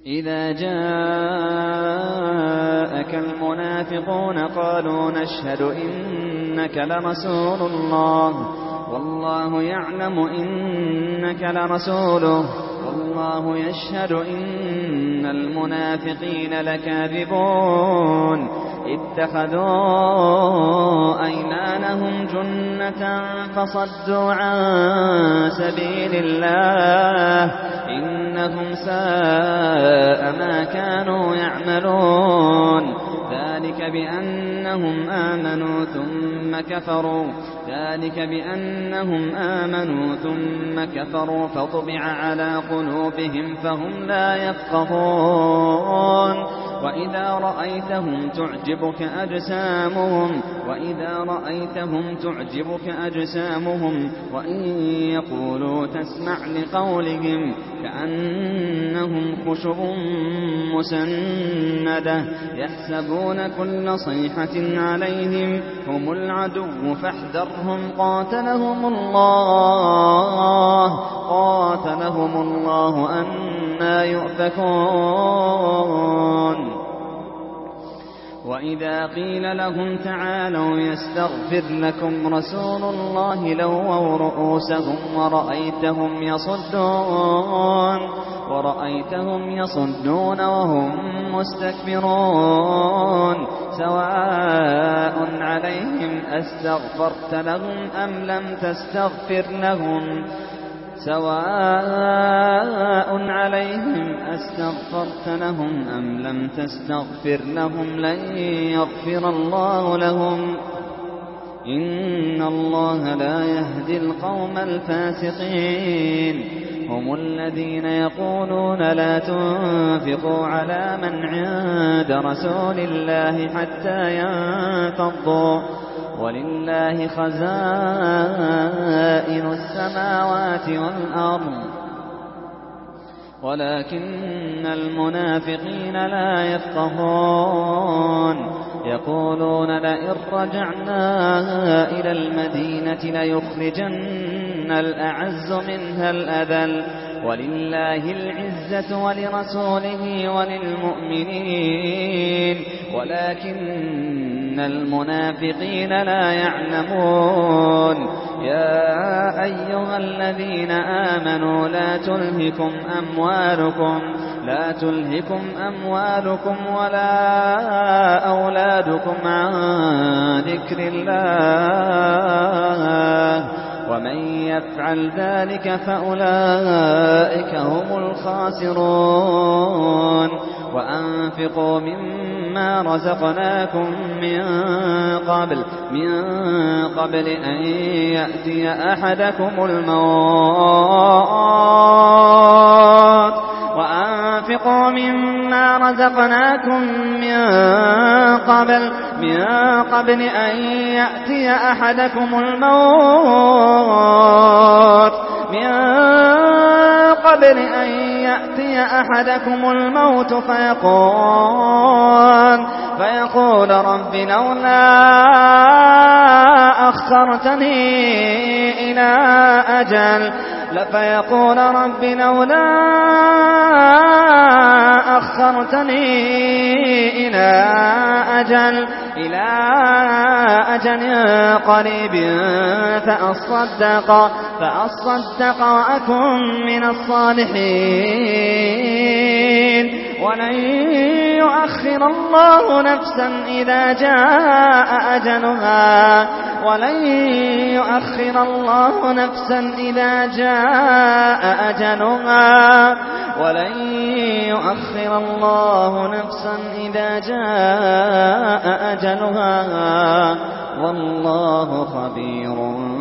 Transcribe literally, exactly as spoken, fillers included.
إذا جاءك المنافقون قالوا نشهد إنك لرسول الله والله يعلم إنك لرسوله والله يشهد إن المنافقين لكاذبون اتخذوا أيمانهم جنة فصدوا عن سبيل الله إنهم ساء ما كانوا يعملون ذلك بأنهم آمنوا ثم كفروا ذلك بأنهم آمنوا ثم كفروا فطبع على قلوبهم فهم لا يفقهون وإذا رأيتهم تعجبك أجسامهم وإذا رأيتهم تعجبك أجسامهم وإن يقولوا تسمع لقولهم كأنهم خشب مسندة يحسبون كل صيحة عليهم هم العدو فاحذرهم قاتلهم الله قاتلهم الله أنى يؤفكون وإذا قيل لهم تعالوا يستغفر لكم رسول الله لووا رؤوسهم ورأيتهم يصدون ورأيتهم يصدون وهم مستكبرون سواء عليهم أستغفرت لهم أم لم تستغفر لهم سواء عليهم أستغفرت لهم أم لم تستغفر لهم لن يغفر الله لهم إن الله لا يهدي القوم الفاسقين هم الذين يقولون لا تنفقوا على من عند رسول الله حتى ينفضوا ولله خزائن السماوات والأرض ولكن المنافقين لا يفقهون يقولون لئن رجعنا إلى المدينة ليخرجن الأعز منها الأذل ولله العزة ولرسوله وللمؤمنين ولكن المنافقين لا يعلمون يا أيها الذين آمنوا لا تلهكم أموالكم لا تلهكم أموالكم ولا أولادكم عن ذكر الله ومن يفعل ذلك فأولئك هم الخاسرون وأنفقوا مما رزقناكم من قبل من قبل أن يأتي أحدكم الموت وأنفقوا مما رزقناكم من قبل من قبل أن يأتي أحدكم الموت من قبل أن يأتي أحدكم الموت فيقول فيقول رب لولا أخرتني إلى أجل فيقول رب لولا أخرتني إلى أجل إلى أجل قريب فأصدق فأصدق وأكن من الصالحين ولن يؤخر الله نفسا إذا جاء أجلها ولن يؤخر الله نفسا إذا جاء أجلها ولن يؤخر الله نفسا إذا جاء أجلها والله خبير